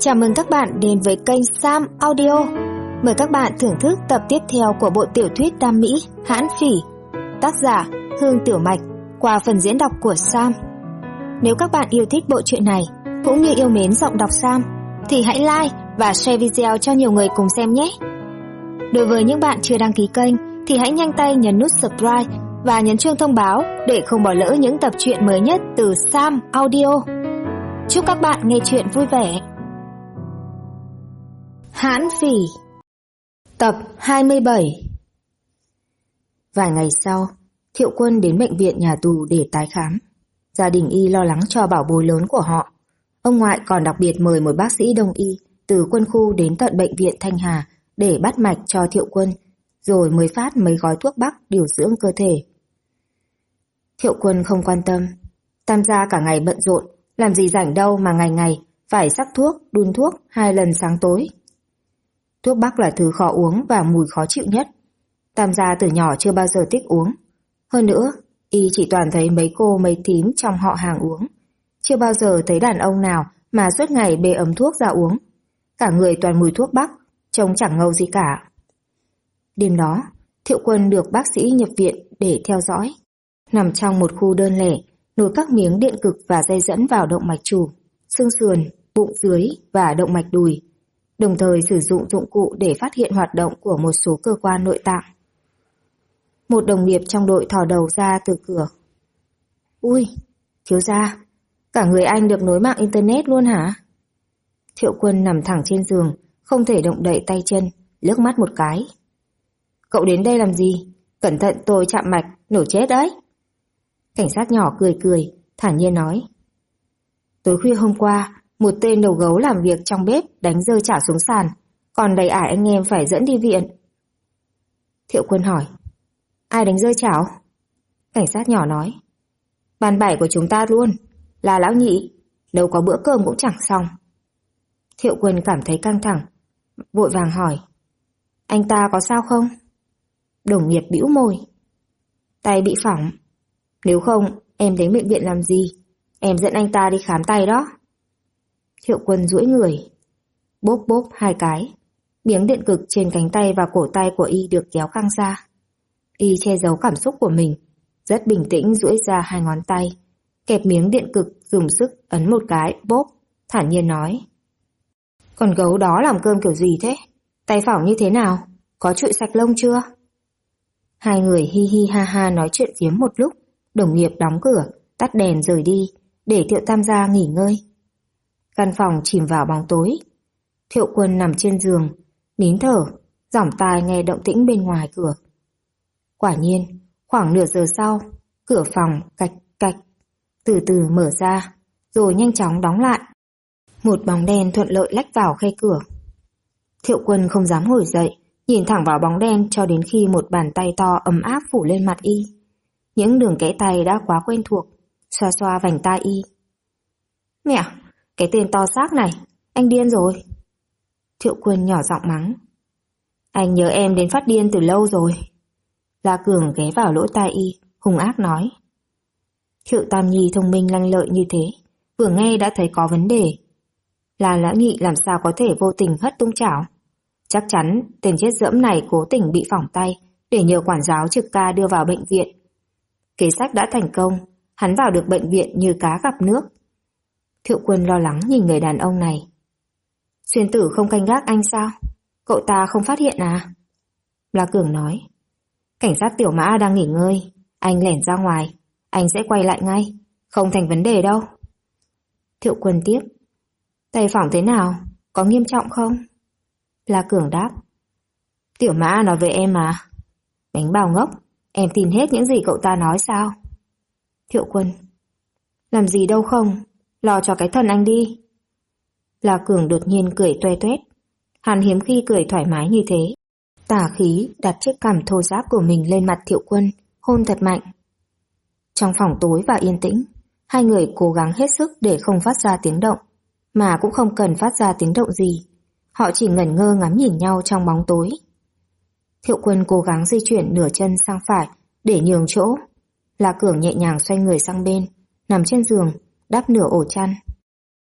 Chào mừng các bạn đến với kênh Sam Audio. Mời các bạn thưởng thức tập tiếp theo của bộ tiểu thuyết Đam Mỹ Hãn Phỉ, tác giả Hương Tiểu Mạch, qua phần diễn đọc của Sam. Nếu các bạn yêu thích bộ truyện này cũng như yêu mến giọng đọc Sam thì hãy like và share video cho nhiều người cùng xem nhé. Đối với những bạn chưa đăng ký kênh thì hãy nhanh tay nhấn nút subscribe và nhấn chuông thông báo để không bỏ lỡ những tập truyện mới nhất từ Sam Audio. Chúc các bạn nghe truyện vui vẻ. Hãn Phỉ, tập 27. Vài ngày sau, Thiệu Quân đến bệnh viện nhà tù để tái khám. Gia đình y lo lắng cho bảo bối lớn của họ. Ông ngoại còn đặc biệt mời một bác sĩ đông y từ quân khu đến tận bệnh viện Thanh Hà để bắt mạch cho Thiệu Quân, rồi mới phát mấy gói thuốc bắc điều dưỡng cơ thể. Thiệu Quân không quan tâm. Tam gia cả ngày bận rộn, làm gì rảnh đâu mà ngày ngày phải sắc thuốc, đun thuốc 2 lần sáng tối. Thuốc bắc là thứ khó uống và mùi khó chịu nhất. Tam gia từ nhỏ chưa bao giờ thích uống. Hơn nữa, y chỉ toàn thấy mấy cô mấy thím trong họ hàng uống. Chưa bao giờ thấy đàn ông nào mà suốt ngày bê ấm thuốc ra uống. Cả người toàn mùi thuốc bắc, trông chẳng ngầu gì cả. Đêm đó, Thiệu Quân được bác sĩ nhập viện để theo dõi. Nằm trong một khu đơn lẻ, nối các miếng điện cực và dây dẫn vào động mạch chủ, xương sườn, bụng dưới và động mạch đùi, đồng thời sử dụng dụng cụ để phát hiện hoạt động của một số cơ quan nội tạng. Một đồng nghiệp trong đội thò đầu ra từ cửa. Ui, thiếu gia, cả người anh được nối mạng internet luôn hả? Thiệu Quân nằm thẳng trên giường, không thể động đậy tay chân, liếc mắt một cái. Cậu đến đây làm gì? Cẩn thận tôi chạm mạch, nổ chết đấy. Cảnh sát nhỏ cười cười, thản nhiên nói. Tối khuya hôm qua, một tên đầu gấu làm việc trong bếp đánh rơi chảo xuống sàn, còn đầy ải anh em phải dẫn đi viện. Thiệu Quân hỏi. Ai đánh rơi chảo? Cảnh sát nhỏ nói. Ban 7 của chúng ta luôn, là lão nhị, đâu có bữa cơm cũng chẳng xong. Thiệu Quân cảm thấy căng thẳng, vội vàng hỏi. Anh ta có sao không? Đồng nghiệp bĩu môi. Tay bị phỏng. Nếu không, em đến bệnh viện làm gì? Em dẫn anh ta đi khám tay đó. Thiệu Quân duỗi người. Bốp bốp 2 cái. Miếng điện cực trên cánh tay và cổ tay của y được kéo căng ra. Y che giấu cảm xúc của mình, rất bình tĩnh duỗi ra 2 ngón tay, kẹp miếng điện cực dùng sức ấn một cái, bốp, thản nhiên nói. Con gấu đó làm cơm kiểu gì thế? Tay phỏng như thế nào? Có trụi sạch lông chưa? Hai người hi hi ha ha nói chuyện phiếm một lúc, đồng nghiệp đóng cửa, tắt đèn rời đi, để Thiệu Tam gia nghỉ ngơi. Căn phòng chìm vào bóng tối. Thiệu Quân nằm trên giường, nín thở, dõng tai nghe động tĩnh bên ngoài cửa. Quả nhiên, khoảng nửa giờ sau, cửa phòng cạch cạch, từ từ mở ra, rồi nhanh chóng đóng lại. Một bóng đen thuận lợi lách vào khe cửa. Thiệu Quân không dám ngồi dậy, nhìn thẳng vào bóng đen cho đến khi một bàn tay to ấm áp phủ lên mặt y. Những đường kẽ tay đã quá quen thuộc, xoa xoa vành tai y. Mẹ, cái tên to xác này, anh điên rồi. Thiệu Quân nhỏ giọng mắng. Anh nhớ em đến phát điên từ lâu rồi. La Cường ghé vào lỗ tai y, hung ác nói. Thiệu Tam Nhi thông minh lanh lợi như thế, vừa nghe đã thấy có vấn đề. Là lão nhị làm sao có thể vô tình hất tung chảo? Chắc chắn tên chết dẫm này cố tình bị phỏng tay để nhờ quản giáo trực ca đưa vào bệnh viện. Kế sách đã thành công, hắn vào được bệnh viện như cá gặp nước. Thiệu Quân lo lắng nhìn người đàn ông này. Xuyên Tử không canh gác anh sao? Cậu ta không phát hiện à? La Cường nói. Cảnh sát Tiểu Mã đang nghỉ ngơi, anh lẻn ra ngoài, anh sẽ quay lại ngay, không thành vấn đề đâu. Thiệu Quân tiếp. Tay phỏng thế nào? Có nghiêm trọng không? La Cường đáp. Tiểu Mã nói với em mà. Đánh bào ngốc, em tin hết những gì cậu ta nói sao? Thiệu Quân. Làm gì đâu không, lo cho cái thân anh đi. La Cường đột nhiên cười toe toét. Hắn hiếm khi cười thoải mái như thế. Tà khí đặt chiếc cằm thô ráp của mình lên mặt Thiệu Quân, hôn thật mạnh. Trong phòng tối và yên tĩnh, hai người cố gắng hết sức để không phát ra tiếng động, mà cũng không cần phát ra tiếng động gì. Họ chỉ ngẩn ngơ ngắm nhìn nhau trong bóng tối. Thiệu Quân cố gắng di chuyển nửa chân sang phải để nhường chỗ. La Cường nhẹ nhàng xoay người sang bên, nằm trên giường, đắp nửa ổ chăn.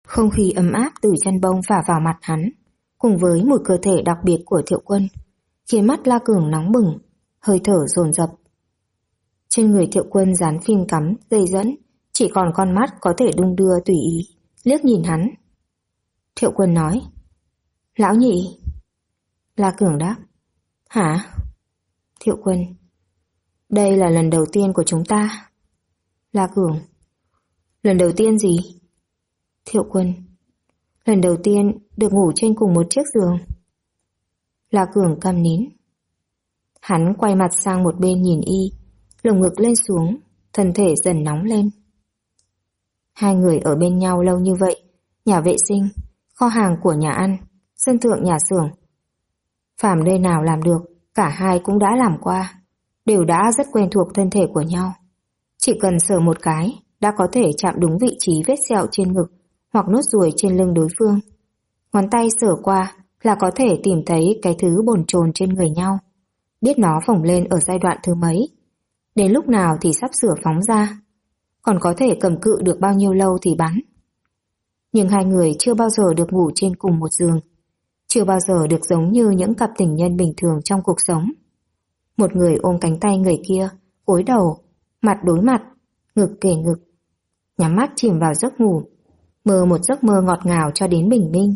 Không khí ấm áp từ chăn bông phả vào mặt hắn, cùng với một cơ thể đặc biệt của Thiệu Quân, khiến mắt La Cường nóng bừng, hơi thở dồn dập. Trên người Thiệu Quân dán phim cắm, dây dẫn, chỉ còn con mắt có thể đung đưa tùy ý, liếc nhìn hắn. Thiệu Quân nói, lão nhị. La Cường đáp, hả? Thiệu Quân, đây là lần đầu tiên của chúng ta. La Cường, lần đầu tiên gì? Thiệu Quân, lần đầu tiên được ngủ trên cùng một chiếc giường. La Cường câm nín. Hắn quay mặt sang một bên nhìn y, lồng ngực lên xuống, thân thể dần nóng lên. Hai người ở bên nhau lâu như vậy, nhà vệ sinh, kho hàng của nhà ăn, sân thượng nhà xưởng. Phàm nơi nào làm được, cả hai cũng đã làm qua, đều đã rất quen thuộc thân thể của nhau. Chỉ cần sờ một cái, đã có thể chạm đúng vị trí vết sẹo trên ngực hoặc nốt ruồi trên lưng đối phương. Ngón tay sờ qua là có thể tìm thấy cái thứ bồn chồn trên người nhau, biết nó phồng lên ở giai đoạn thứ mấy, đến lúc nào thì sắp sửa phóng ra, còn có thể cầm cự được bao nhiêu lâu thì bắn. Nhưng hai người chưa bao giờ được ngủ trên cùng một giường, chưa bao giờ được giống như những cặp tình nhân bình thường trong cuộc sống. Một người ôm cánh tay người kia, gối đầu, mặt đối mặt, ngực kề ngực, nhắm mắt chìm vào giấc ngủ, mơ một giấc mơ ngọt ngào cho đến bình minh.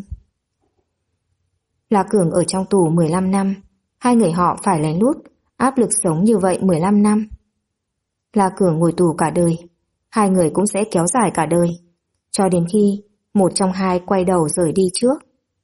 La Cường ở trong tù 15 năm, hai người họ phải lén lút, áp lực sống như vậy 15 năm. La Cường ngồi tù cả đời, hai người cũng sẽ kéo dài cả đời, cho đến khi một trong hai quay đầu rời đi trước.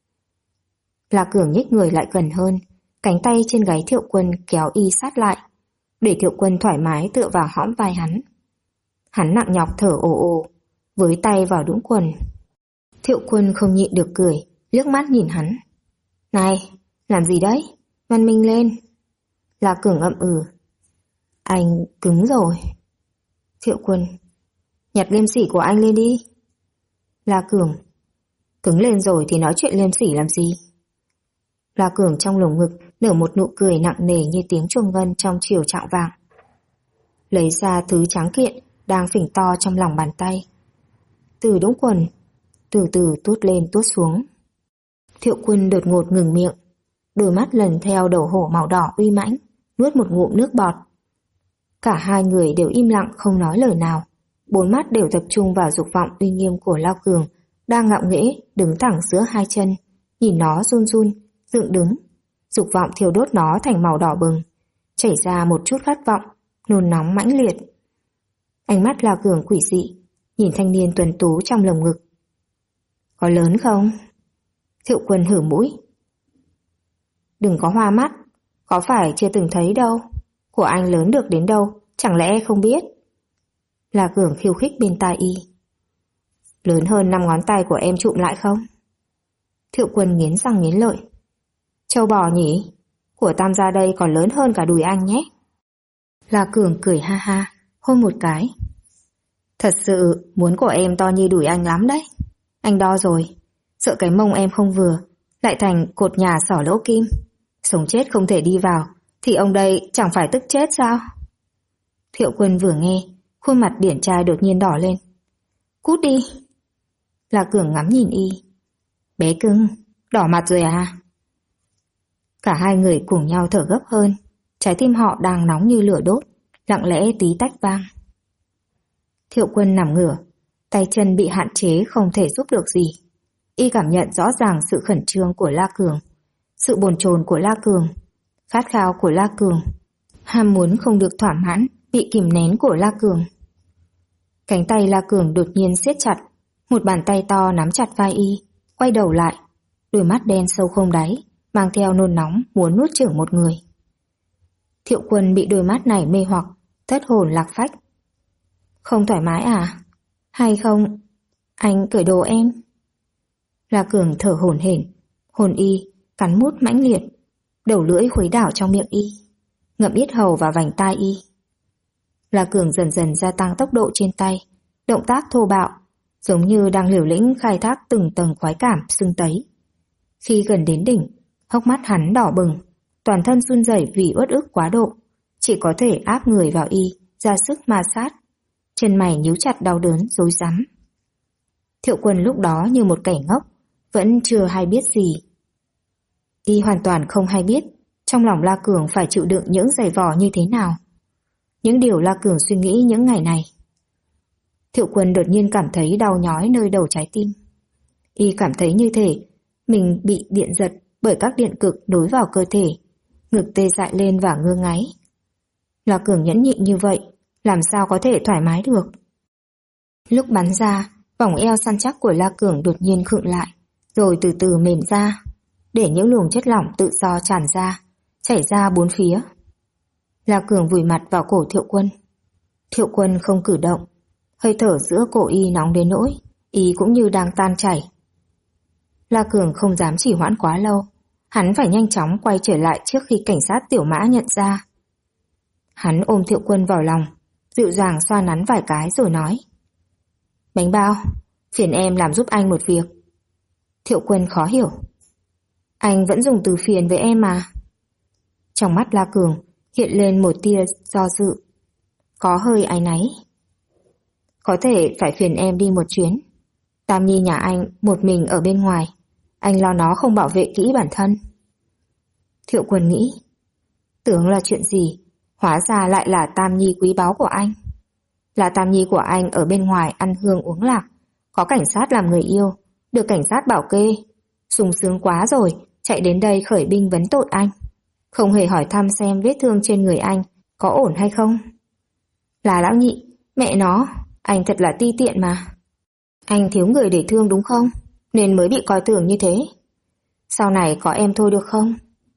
La Cường nhích người lại gần hơn, cánh tay trên gáy Thiệu Quân kéo y sát lại, để Thiệu Quân thoải mái tựa vào hõm vai hắn. Hắn nặng nhọc thở ồ ồ, với tay vào đũng quần. Thiệu Quân không nhịn được cười, liếc mắt nhìn hắn. Này, làm gì đấy? Văn minh lên. La Cường ậm ừ. Anh cứng rồi. Thiệu Quân, nhặt liêm sỉ của anh lên đi. La Cường, cứng lên rồi thì nói chuyện liêm sỉ làm gì? La Cường trong lồng ngực nở một nụ cười nặng nề như tiếng chuông ngân trong chiều chạng vàng. Lấy ra thứ trắng kiện đang phình to trong lòng bàn tay. Từ đũng quần, từ từ tuốt lên tuốt xuống. Thiệu Quân đột ngột ngừng miệng, đôi mắt lần theo đầu hổ màu đỏ uy mãnh, nuốt một ngụm nước bọt. Cả hai người đều im lặng không nói lời nào, bốn mắt đều tập trung vào dục vọng uy nghiêm của La Cường đang ngạo nghễ đứng thẳng giữa hai chân, nhìn nó run run, dựng đứng. Dục vọng thiêu đốt nó thành màu đỏ bừng, chảy ra một chút khát vọng, nôn nóng mãnh liệt. Ánh mắt La Cường quỷ dị, nhìn thanh niên tuấn tú trong lồng ngực. Có lớn không? Thiệu Quân hử mũi. Đừng có hoa mắt, có phải chưa từng thấy đâu. Của anh lớn được đến đâu, chẳng lẽ không biết? La Cường khiêu khích bên tai y. Lớn hơn 5 ngón tay của em trụm lại không? Thiệu Quân nghiến răng nghiến lợi. Châu bò nhỉ? Của Tam gia đây còn lớn hơn cả đùi anh nhé. La Cường cười ha ha, hôn một cái. Thật sự muốn của em to như đùi anh lắm đấy. Anh đo rồi, sợ cái mông em không vừa, lại thành cột nhà xỏ lỗ kim. Sống chết không thể đi vào, thì ông đây chẳng phải tức chết sao? Thiệu Quân vừa nghe, khuôn mặt điển trai đột nhiên đỏ lên. Cút đi. La Cường ngắm nhìn y. Bé cưng, đỏ mặt rồi à? Cả hai người cùng nhau thở gấp hơn, trái tim họ đang nóng như lửa đốt, lặng lẽ tí tách vang. Thiệu Quân nằm ngửa, tay chân bị hạn chế không thể giúp được gì. Y cảm nhận rõ ràng sự khẩn trương của La Cường, sự bồn chồn của La Cường, khát khao của La Cường, ham muốn không được thỏa mãn bị kìm nén của La Cường. Cánh tay La Cường đột nhiên siết chặt, một bàn tay to nắm chặt vai y, quay đầu lại, đôi mắt đen sâu không đáy, mang theo nôn nóng muốn nuốt chửng một người. Thiệu Quân bị đôi mắt này mê hoặc, thất hồn lạc phách. Không thoải mái à? Hay không, anh cởi đồ em? La Cường thở hổn hển, hồn y, cắn mút mãnh liệt, đầu lưỡi khuấy đảo trong miệng y, ngậm yết hầu và vành tai y. La Cường dần dần gia tăng tốc độ trên tay, động tác thô bạo, giống như đang liều lĩnh khai thác từng tầng khoái cảm sưng tấy. Khi gần đến đỉnh, hốc mắt hắn đỏ bừng, toàn thân run rẩy vì uất ức quá độ, chỉ có thể áp người vào y, ra sức ma sát, chân mày nhíu chặt đau đớn rối rắm. Thiệu Quân lúc đó như một kẻ ngốc, vẫn chưa hay biết gì. Y hoàn toàn không hay biết trong lòng La Cường phải chịu đựng những giày vò như thế nào. Những điều La Cường suy nghĩ những ngày này. Thiệu Quân đột nhiên cảm thấy đau nhói nơi đầu trái tim. Y cảm thấy như thể mình bị điện giật bởi các điện cực nối vào cơ thể, ngực tê dại lên và ngơ ngáy. La Cường nhẫn nhịn như vậy, làm sao có thể thoải mái được? Lúc bắn ra, vòng eo săn chắc của La Cường đột nhiên khựng lại, rồi từ từ mềm ra, để những luồng chất lỏng tự do tràn ra, chảy ra bốn phía. La Cường vùi mặt vào cổ Thiệu Quân. Thiệu Quân không cử động, hơi thở giữa cổ y nóng đến nỗi y cũng như đang tan chảy. La Cường không dám chỉ hoãn quá lâu, hắn phải nhanh chóng quay trở lại trước khi cảnh sát Tiểu Mã nhận ra. Hắn ôm Thiệu Quân vào lòng, dịu dàng xoa nắn vài cái rồi nói: Bánh bao, phiền em làm giúp anh một việc. Thiệu Quân khó hiểu: Anh vẫn dùng từ phiền với em mà. Trong mắt La Cường hiện lên một tia do dự, có hơi áy náy. Có thể phải phiền em đi một chuyến. Tam Nhi nhà anh một mình ở bên ngoài, anh lo nó không bảo vệ kỹ bản thân. Thiệu Quân nghĩ, tưởng là chuyện gì, hóa ra lại là Tam Nhi quý báu của anh. Là Tam Nhi của anh ở bên ngoài ăn hương uống lạc, có cảnh sát làm người yêu, được cảnh sát bảo kê, sung sướng quá rồi, chạy đến đây khởi binh vấn tội anh, không hề hỏi thăm xem vết thương trên người anh có ổn hay không. Là lão nhị, mẹ nó, anh thật là ti tiện mà. Anh thiếu người để thương đúng không, nên mới bị coi thường như thế. Sau này có em thôi được không?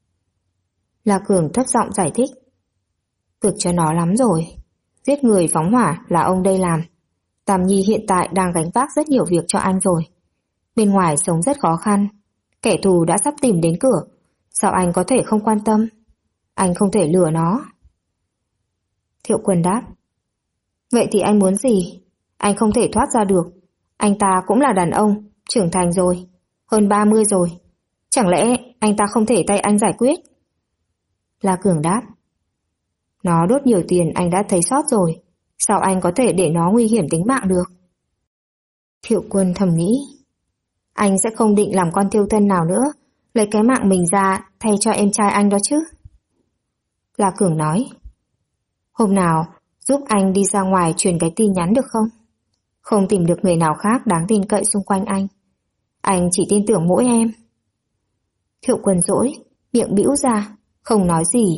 La Cường thấp giọng giải thích. Cực cho nó lắm rồi, giết người phóng hỏa là ông đây làm. Tam Nhi hiện tại đang gánh vác rất nhiều việc cho anh rồi. Bên ngoài sống rất khó khăn, kẻ thù đã sắp tìm đến cửa, sao anh có thể không quan tâm? Anh không thể lừa nó. Thiệu Quân đáp: Vậy thì anh muốn gì? Anh không thể thoát ra được. Anh ta cũng là đàn ông, trưởng thành rồi, hơn 30 rồi. Chẳng lẽ anh ta không thể tay anh giải quyết? La Cường đáp: Nó đốt nhiều tiền anh đã thấy sót rồi, sao anh có thể để nó nguy hiểm tính mạng được? Thiệu Quân thầm nghĩ, anh sẽ không định làm con thiêu thân nào nữa, lấy cái mạng mình ra thay cho em trai anh đó chứ. La Cường nói: Hôm nào giúp anh đi ra ngoài truyền cái tin nhắn được không? Không tìm được người nào khác đáng tin cậy xung quanh anh chỉ tin tưởng mỗi em. Thiệu Quân dỗi, miệng bĩu ra, không nói gì.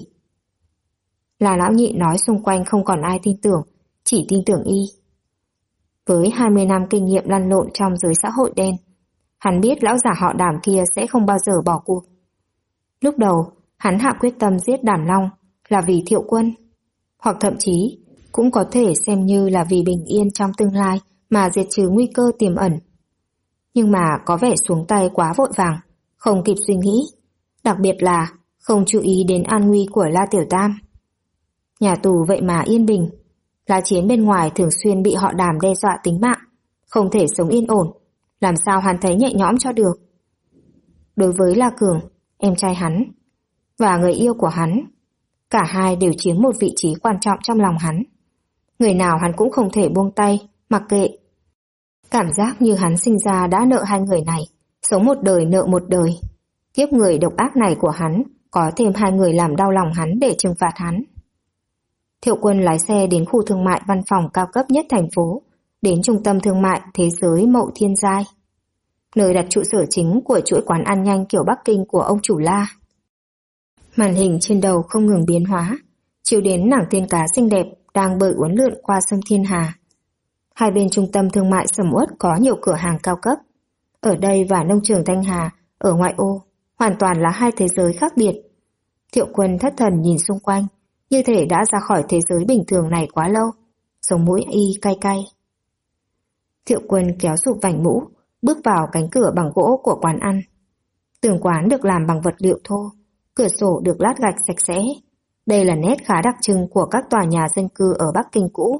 Là lão nhị nói xung quanh không còn ai tin tưởng, chỉ tin tưởng y. Với 20 năm kinh nghiệm lăn lộn trong giới xã hội đen, hắn biết lão già họ Đàm kia sẽ không bao giờ bỏ cuộc. Lúc đầu, hắn hạ quyết tâm giết Đàm Long là vì Thiệu Quân, hoặc thậm chí cũng có thể xem như là vì bình yên trong tương lai mà diệt trừ nguy cơ tiềm ẩn. Nhưng mà có vẻ xuống tay quá vội vàng, không kịp suy nghĩ, đặc biệt là không chú ý đến an nguy của La Tiểu Tam. Nhà tù vậy mà yên bình, La Chiến bên ngoài thường xuyên bị họ Đàm đe dọa tính mạng, không thể sống yên ổn, làm sao hắn thấy nhẹ nhõm cho được. Đối với La Cường, em trai hắn, và người yêu của hắn, cả hai đều chiếm một vị trí quan trọng trong lòng hắn. Người nào hắn cũng không thể buông tay, mặc kệ. Cảm giác như hắn sinh ra đã nợ hai người này, sống một đời nợ một đời. Kiếp người độc ác này của hắn, có thêm hai người làm đau lòng hắn để trừng phạt hắn. Thiệu Quân lái xe đến khu thương mại văn phòng cao cấp nhất thành phố, đến trung tâm thương mại thế giới Mậu Thiên Giai, nơi đặt trụ sở chính của chuỗi quán ăn nhanh kiểu Bắc Kinh của ông chủ La. Màn hình trên đầu không ngừng biến hóa, chiếu đến nàng tiên cá xinh đẹp đang bơi uốn lượn qua sông Thiên Hà. Hai bên trung tâm thương mại sầm uất có nhiều cửa hàng cao cấp. Ở đây và nông trường Thanh Hà, ở ngoại ô, hoàn toàn là hai thế giới khác biệt. Thiệu Quân thất thần nhìn xung quanh, như thể đã ra khỏi thế giới bình thường này quá lâu, sống mũi y cay cay. Thiệu Quân kéo sụp vành mũ, bước vào cánh cửa bằng gỗ của quán ăn. Tường quán được làm bằng vật liệu thô, cửa sổ được lát gạch sạch sẽ. Đây là nét khá đặc trưng của các tòa nhà dân cư ở Bắc Kinh cũ.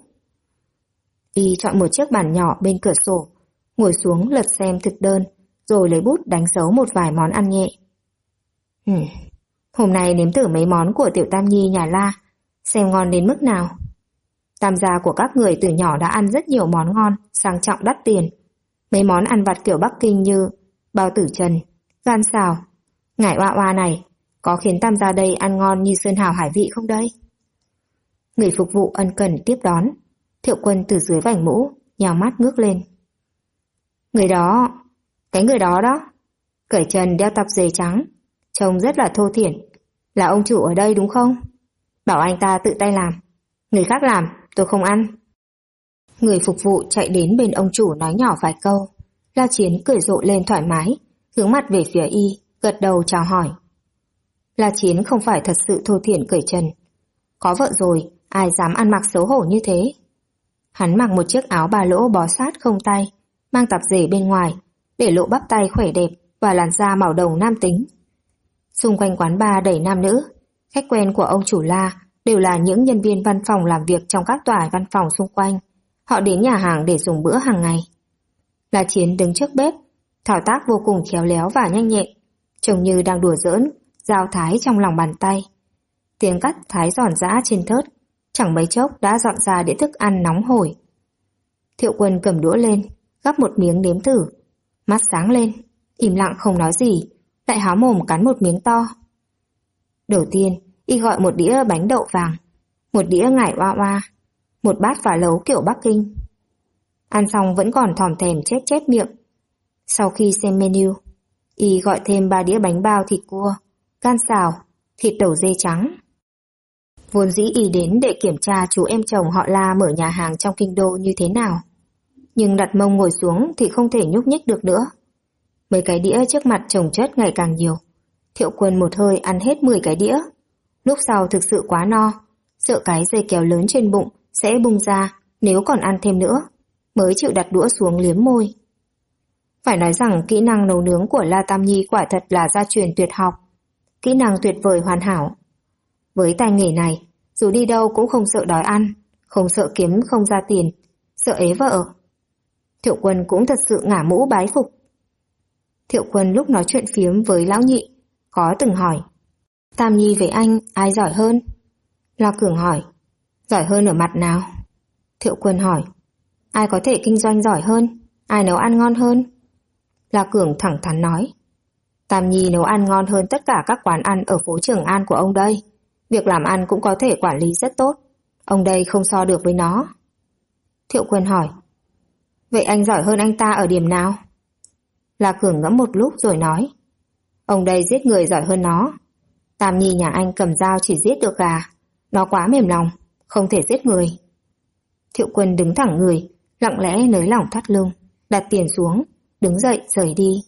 Y chọn một chiếc bàn nhỏ bên cửa sổ, ngồi xuống lật xem thực đơn, rồi lấy bút đánh dấu một vài món ăn nhẹ. Hôm nay nếm thử mấy món của Tiểu Tam Nhi nhà La, xem ngon đến mức nào. Tam gia của các người từ nhỏ đã ăn rất nhiều món ngon, sang trọng đắt tiền. Mấy món ăn vặt kiểu Bắc Kinh như bao tử trần, gan xào, ngải oa oa này có khiến Tam gia đây ăn ngon như sơn hào hải vị không đây? Người phục vụ ân cần tiếp đón. Thiệu Quân từ dưới vành mũ nhào mắt ngước lên. Người đó, cái người đó đó, cởi trần đeo tạp dề trắng, trông rất là thô thiển, là ông chủ ở đây đúng không? Bảo anh ta tự tay làm, người khác làm tôi không ăn. Người phục vụ chạy đến bên ông chủ nói nhỏ vài câu. La Chiến cười rộ lên thoải mái, hướng mặt về phía y, gật đầu chào hỏi. La Chiến không phải thật sự thô thiển cởi trần. Có vợ rồi, ai dám ăn mặc xấu hổ như thế. Hắn mặc một chiếc áo ba lỗ bó sát không tay, mang tạp dề bên ngoài, để lộ bắp tay khỏe đẹp và làn da màu đồng nam tính. Xung quanh quán bar đầy nam nữ, khách quen của ông chủ La đều là những nhân viên văn phòng làm việc trong các tòa văn phòng xung quanh. Họ đến nhà hàng để dùng bữa hàng ngày. La Chiến đứng trước bếp, thao tác vô cùng khéo léo và nhanh nhẹn, trông như đang đùa giỡn, dao thái trong lòng bàn tay. Tiếng cắt thái giòn giã trên thớt, chẳng mấy chốc đã dọn ra đĩa thức ăn nóng hổi. Thiệu Quân cầm đũa lên, gắp một miếng nếm thử, mắt sáng lên, im lặng không nói gì, lại há mồm cắn một miếng to. Đầu tiên, y gọi một đĩa bánh đậu vàng, một đĩa ngải oa oa, một bát phá lấu kiểu Bắc Kinh. Ăn xong vẫn còn thòm thèm chét miệng. Sau khi xem menu, y gọi thêm 3 đĩa bánh bao thịt cua, gan xào, thịt đầu dê trắng. Vốn dĩ y đến để kiểm tra chú em chồng họ La mở nhà hàng trong kinh đô như thế nào. Nhưng đặt mông ngồi xuống thì không thể nhúc nhích được nữa. Mấy cái đĩa trước mặt chồng chất ngày càng nhiều. Thiệu Quân một hơi ăn hết 10 cái đĩa. Lúc sau thực sự quá no, sợ cái dây kéo lớn trên bụng sẽ bung ra nếu còn ăn thêm nữa, mới chịu đặt đũa xuống liếm môi. Phải nói rằng kỹ năng nấu nướng của La Tam Nhi quả thật là gia truyền tuyệt học. Kỹ năng tuyệt vời hoàn hảo. Với tay nghề này, dù đi đâu cũng không sợ đói ăn, không sợ kiếm không ra tiền, sợ ế vợ. Thiệu Quân cũng thật sự ngả mũ bái phục. Thiệu Quân lúc nói chuyện phiếm với lão nhị, có từng hỏi: Tam Nhi với anh ai giỏi hơn? La Cường hỏi: Giỏi hơn ở mặt nào? Thiệu Quân hỏi: Ai có thể kinh doanh giỏi hơn? Ai nấu ăn ngon hơn? La Cường thẳng thắn nói: Tam Nhi nấu ăn ngon hơn tất cả các quán ăn ở phố Trường An của ông đây. Việc làm ăn cũng có thể quản lý rất tốt. Ông đây không so được với nó. Thiệu Quân hỏi: Vậy anh giỏi hơn anh ta ở điểm nào? La Cường ngẫm một lúc rồi nói: Ông đây giết người giỏi hơn nó. Tam Nhi nhà anh cầm dao chỉ giết được gà. Nó quá mềm lòng, không thể giết người. Thiệu Quân đứng thẳng người, lặng lẽ nới lỏng thắt lưng, đặt tiền xuống, đứng dậy rời đi.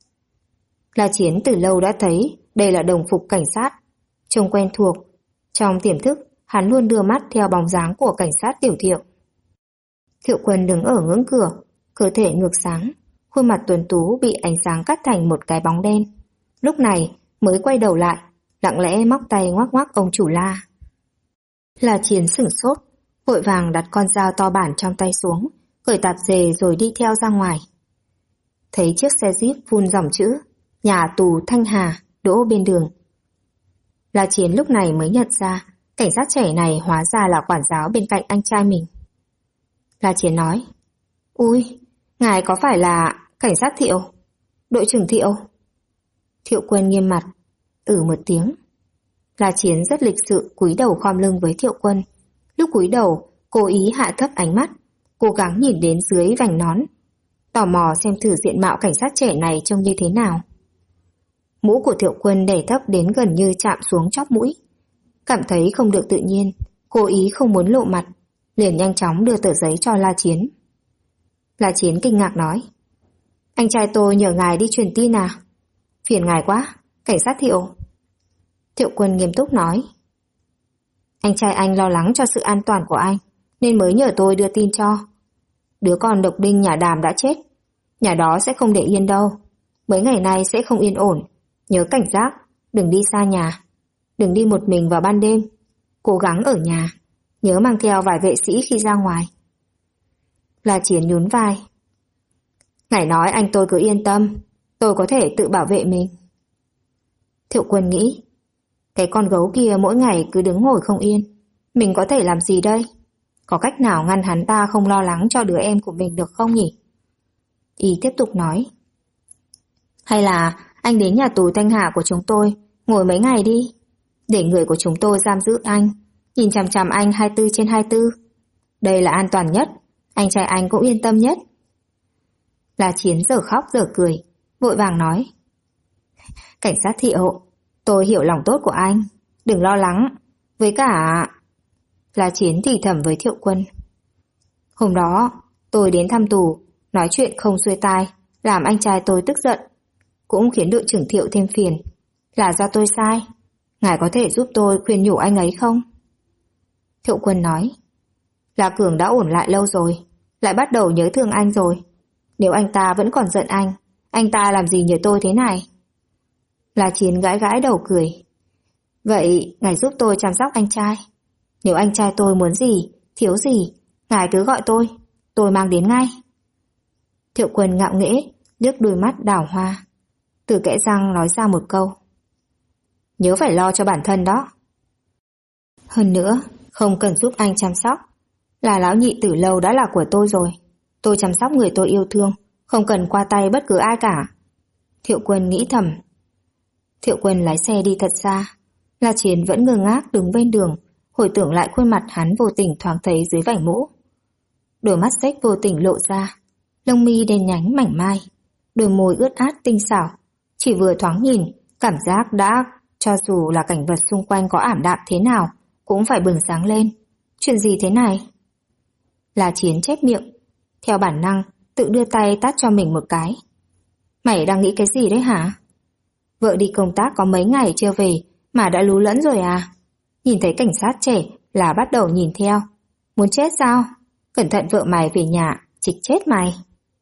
La Chiến từ lâu đã thấy đây là đồng phục cảnh sát, trông quen thuộc. Trong tiềm thức, hắn luôn đưa mắt theo bóng dáng của cảnh sát Tiểu Thiệu. Thiệu Quân đứng ở ngưỡng cửa, cơ thể ngược sáng, khuôn mặt tuấn tú bị ánh sáng cắt thành một cái bóng đen. Lúc này mới quay đầu lại, lặng lẽ móc tay ngoắc ngoắc ông chủ La. La Chiến sửng sốt, vội vàng đặt con dao to bản trong tay xuống, cởi tạp dề rồi đi theo ra ngoài. Thấy chiếc xe jeep phun dòng chữ nhà tù Thanh Hà đỗ bên đường. La Chiến lúc này mới nhận ra cảnh sát trẻ này hóa ra là quản giáo bên cạnh anh trai mình. La Chiến nói: Ui, ngài có phải là cảnh sát Thiệu? Đội trưởng Thiệu? Thiệu Quân nghiêm mặt, một tiếng. La Chiến rất lịch sự cúi đầu khom lưng với Thiệu Quân. Lúc cúi đầu, cố ý hạ thấp ánh mắt, cố gắng nhìn đến dưới vành nón, tò mò xem thử diện mạo cảnh sát trẻ này trông như thế nào. Mũ của Thiệu Quân đè thấp đến gần như chạm xuống chóp mũi. Cảm thấy không được tự nhiên, cố ý không muốn lộ mặt, liền nhanh chóng đưa tờ giấy cho La Chiến. La Chiến kinh ngạc nói: Anh trai tôi nhờ ngài đi truyền tin à? Phiền ngài quá, cảnh sát Thiệu. Thiệu Quân nghiêm túc nói: Anh trai anh lo lắng cho sự an toàn của anh, nên mới nhờ tôi đưa tin cho. Đứa con độc đinh nhà Đàm đã chết, nhà đó sẽ không để yên đâu. Mấy ngày nay sẽ không yên ổn. Nhớ cảnh giác, đừng đi xa nhà. Đừng đi một mình vào ban đêm. Cố gắng ở nhà, nhớ mang theo vài vệ sĩ khi ra ngoài. La Chiến nhún vai: Ngài nói anh tôi cứ yên tâm, tôi có thể tự bảo vệ mình. Thiệu Quân nghĩ: Cái con gấu kia mỗi ngày cứ đứng ngồi không yên, mình có thể làm gì đây? Có cách nào ngăn hắn ta không lo lắng cho đứa em của mình được không nhỉ? Y tiếp tục nói. Hay là anh đến nhà tù Thanh Hà của chúng tôi, ngồi mấy ngày đi. Để người của chúng tôi giam giữ anh, nhìn chằm chằm anh 24/24. Đây là an toàn nhất, anh trai anh cũng yên tâm nhất. La Chiến giờ khóc giờ cười, vội vàng nói. Cảnh sát Thiệu, tôi hiểu lòng tốt của anh, đừng lo lắng. Với cả... La Chiến thì thầm với Thiệu Quân. Hôm đó, tôi đến thăm tù, nói chuyện không xuôi tai, làm anh trai tôi tức giận, cũng khiến đội trưởng Thiệu thêm phiền. Là do tôi sai. Ngài có thể giúp tôi khuyên nhủ anh ấy không? Thiệu Quân nói. La Cường đã ổn lại lâu rồi, lại bắt đầu nhớ thương anh rồi. Nếu anh ta vẫn còn giận anh ta làm gì nhờ tôi thế này? La Chiến gãi gãi đầu cười. Vậy ngài giúp tôi chăm sóc anh trai. Nếu anh trai tôi muốn gì, thiếu gì, ngài cứ gọi tôi mang đến ngay. Thiệu Quân ngạo nghễ, liếc đôi mắt đào hoa. Từ kẽ răng nói ra một câu. Nhớ phải lo cho bản thân đó. Hơn nữa, không cần giúp anh chăm sóc. Là lão nhị từ lâu đã là của tôi rồi. Tôi chăm sóc người tôi yêu thương, không cần qua tay bất cứ ai cả. Thiệu Quân nghĩ thầm. Thiệu Quân lái xe đi thật xa. La Chiến vẫn ngơ ngác đứng bên đường, hồi tưởng lại khuôn mặt hắn vô tình thoáng thấy dưới vảnh mũ. Đôi mắt xếch vô tình lộ ra, lông mi đen nhánh mảnh mai, đôi môi ướt át tinh xảo. Chỉ vừa thoáng nhìn, cảm giác đã cho dù là cảnh vật xung quanh có ảm đạm thế nào, cũng phải bừng sáng lên. Chuyện gì thế này? La Chiến chép miệng, theo bản năng, tự đưa tay tát cho mình một cái. Mày đang nghĩ cái gì đấy hả? Vợ đi công tác có mấy ngày chưa về mà đã lú lẫn rồi à? Nhìn thấy cảnh sát trẻ là bắt đầu nhìn theo. Muốn chết sao? Cẩn thận vợ mày về nhà, trịch chết mày.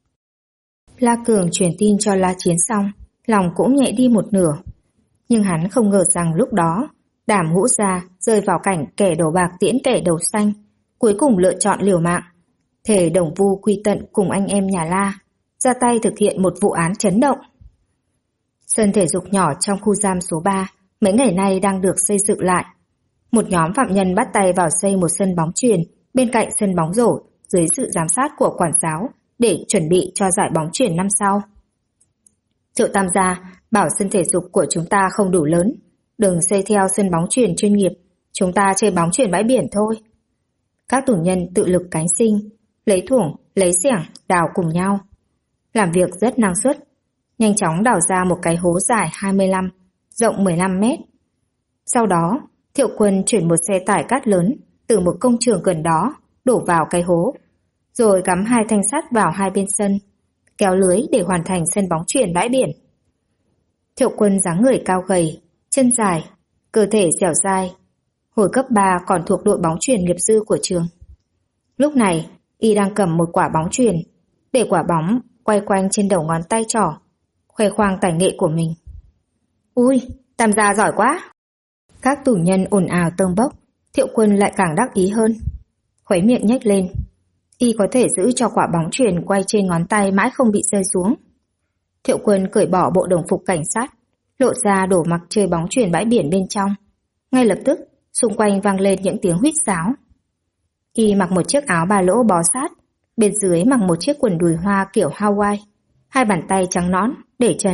La Cường truyền tin cho La Chiến xong, lòng cũng nhẹ đi một nửa. Nhưng hắn không ngờ rằng lúc đó, Đàm Ngũ Gia rơi vào cảnh kẻ đầu bạc tiễn kẻ đầu xanh, cuối cùng lựa chọn liều mạng, thề đồng vu quy tận cùng anh em nhà La, ra tay thực hiện một vụ án chấn động. Sân thể dục nhỏ trong khu giam số 3 mấy ngày nay đang được xây dựng lại. Một nhóm phạm nhân bắt tay vào xây một sân bóng chuyền bên cạnh sân bóng rổ dưới sự giám sát của quản giáo để chuẩn bị cho giải bóng chuyền năm sau. Triệu Tam gia bảo sân thể dục của chúng ta không đủ lớn, đừng xây theo sân bóng chuyền chuyên nghiệp, chúng ta chơi bóng chuyền bãi biển thôi. Các tù nhân tự lực cánh sinh, lấy thuổng, lấy xẻng, đào cùng nhau. Làm việc rất năng suất, nhanh chóng đào ra một cái hố dài 25, rộng 15 mét. Sau đó, Thiệu Quân chuyển một xe tải cát lớn từ một công trường gần đó đổ vào cái hố, rồi cắm 2 thanh sắt vào hai bên sân, kéo lưới để hoàn thành sân bóng chuyền bãi biển. Thiệu Quân dáng người cao gầy, chân dài, cơ thể dẻo dai, hồi cấp 3 còn thuộc đội bóng chuyền nghiệp dư của trường. Lúc này, y đang cầm một quả bóng chuyền, để quả bóng quay quanh trên đầu ngón tay trỏ, khoe khoang tài nghệ của mình. Ui, Tam gia giỏi quá! Các tù nhân ồn ào tâng bốc, Thiệu Quân lại càng đắc ý hơn. Khuấy miệng nhếch lên, y có thể giữ cho quả bóng chuyền quay trên ngón tay mãi không bị rơi xuống. Thiệu Quân cởi bỏ bộ đồng phục cảnh sát, lộ ra đổ mặc chơi bóng chuyền bãi biển bên trong. Ngay lập tức, xung quanh vang lên những tiếng huýt sáo. Y mặc một chiếc áo ba lỗ bó sát, bên dưới mặc một chiếc quần đùi hoa kiểu Hawaii, hai bàn tay trắng nõn, để trần.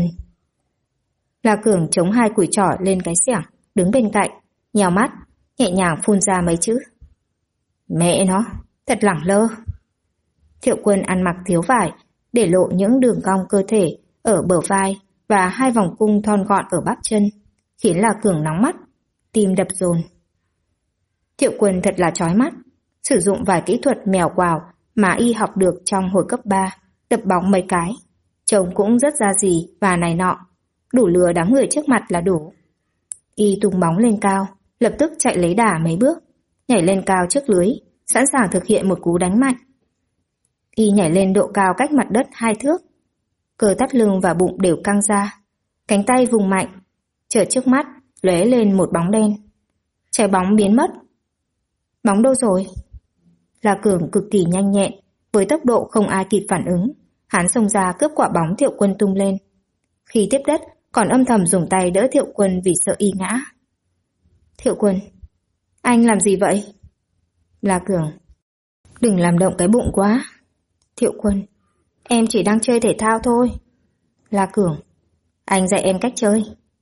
La Cường chống hai cùi trỏ lên cái xẻng, đứng bên cạnh, nhèo mắt, nhẹ nhàng phun ra mấy chữ. Mẹ nó, thật lẳng lơ. Thiệu Quân ăn mặc thiếu vải, để lộ những đường cong cơ thể ở bờ vai và hai vòng cung thon gọn ở bắp chân, khiến La Cường nóng mắt, tim đập dồn. Thiệu Quân thật là chói mắt, sử dụng vài kỹ thuật mèo quào mà y học được trong hồi cấp 3, đập bóng mấy cái, trông cũng rất ra gì và này nọ, đủ lừa đám người trước mặt là đủ. Y tung bóng lên cao, lập tức chạy lấy đà mấy bước, nhảy lên cao trước lưới, sẵn sàng thực hiện một cú đánh mạnh. Y nhảy lên độ cao cách mặt đất 2 thước, cơ thắt lưng và bụng đều căng ra, cánh tay vùng mạnh, chợt trước mắt lóe lên một bóng đen. Trái bóng biến mất. Bóng đâu rồi? La Cường cực kỳ nhanh nhẹn, với tốc độ không ai kịp phản ứng, hắn xông ra cướp quả bóng Thiệu Quân tung lên. Khi tiếp đất, còn âm thầm dùng tay đỡ Thiệu Quân vì sợ y ngã. Thiệu Quân, anh làm gì vậy? La Cường, đừng làm động cái bụng quá. Thiệu Quân, Em chỉ đang chơi thể thao thôi. La Cường, anh dạy em cách chơi.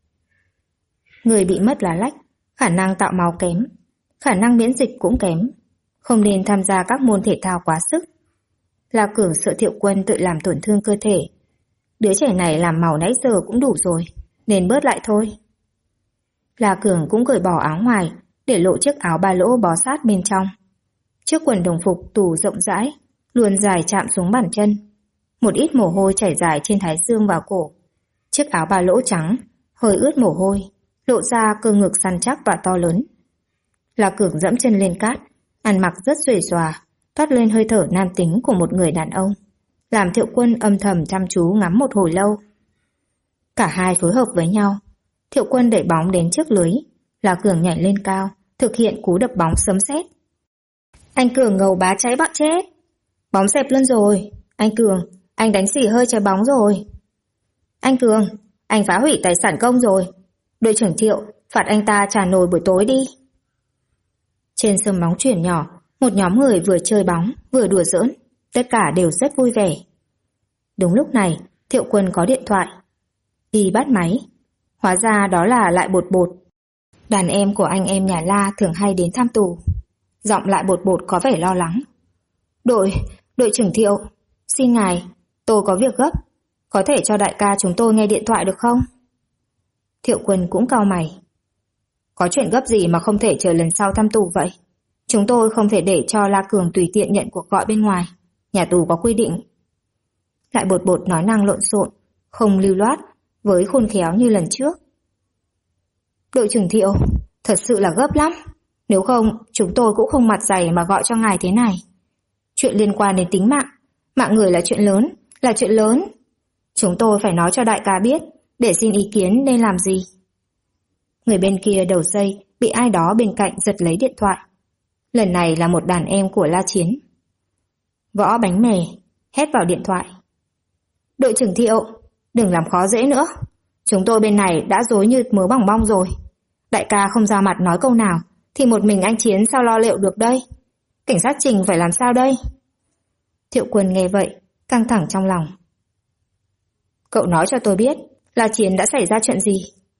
Người bị mất lá lách, khả năng tạo máu kém, khả năng miễn dịch cũng kém, không nên tham gia các môn thể thao quá sức. La Cường sợ Thiệu Quân tự làm tổn thương cơ thể. Đứa trẻ này làm màu nãy giờ cũng đủ rồi, nên bớt lại thôi. La Cường cũng cởi bỏ áo ngoài, để lộ chiếc áo ba lỗ bó sát bên trong. Chiếc quần đồng phục tù rộng rãi, luồn dài chạm xuống bàn chân. Một ít mồ hôi chảy dài trên thái dương và cổ. Chiếc áo ba lỗ trắng, hơi ướt mồ hôi, lộ ra cơ ngực săn chắc và to lớn. La Cường dẫm chân lên cát, ăn mặc rất xuề xòa, toát lên hơi thở nam tính của một người đàn ông, làm Thiệu Quân âm thầm chăm chú ngắm một hồi lâu. Cả hai phối hợp với nhau. Thiệu Quân đẩy bóng đến trước lưới, La Cường nhảy lên cao, thực hiện cú đập bóng sấm sét. Anh Cường ngầu bá cháy bọn chết. Bóng xẹp luôn rồi. Anh Cường, anh đánh xỉ hơi trái bóng rồi. Anh Cường, anh phá hủy tài sản công rồi. Đội trưởng Thiệu, phạt anh ta trả nồi buổi tối đi. Trên sân bóng chuyền nhỏ, một nhóm người vừa chơi bóng, vừa đùa giỡn. Tất cả đều rất vui vẻ. Đúng lúc này, Thiệu Quân có điện thoại. Y bắt máy. Hóa ra đó là Lại Bột Bột. Đàn em của anh em nhà La thường hay đến thăm tù. Giọng Lại Bột Bột có vẻ lo lắng. Đội trưởng Thiệu, xin ngài, tôi có việc gấp. Có thể cho đại ca chúng tôi nghe điện thoại được không? Thiệu Quân cũng cau mày. Có chuyện gấp gì mà không thể chờ lần sau thăm tù vậy? Chúng tôi không thể để cho La Cường tùy tiện nhận cuộc gọi bên ngoài. Nhà tù có quy định. Lại Bột Bột nói năng lộn xộn, không lưu loát, với khôn khéo như lần trước. Đội trưởng Thiệu, thật sự là gấp lắm. Nếu không, chúng tôi cũng không mặt dày mà gọi cho ngài thế này. Chuyện liên quan đến tính mạng, mạng người là chuyện lớn, là chuyện lớn. Chúng tôi phải nói cho đại ca biết, để xin ý kiến nên làm gì. Người bên kia đầu dây bị ai đó bên cạnh giật lấy điện thoại. Lần này là một đàn em của La Chiến. Võ Bánh Mè hét vào điện thoại. Đội trưởng Thiệu, đừng làm khó dễ nữa. Chúng tôi bên này đã rối như mớ bỏng bong rồi. Đại ca không ra mặt nói câu nào, thì một mình anh Chiến sao lo liệu được đây? Cảnh sát Trình phải làm sao đây? Thiệu Quân nghe vậy, căng thẳng trong lòng. Cậu nói cho tôi biết, La Chiến đã xảy ra chuyện gì?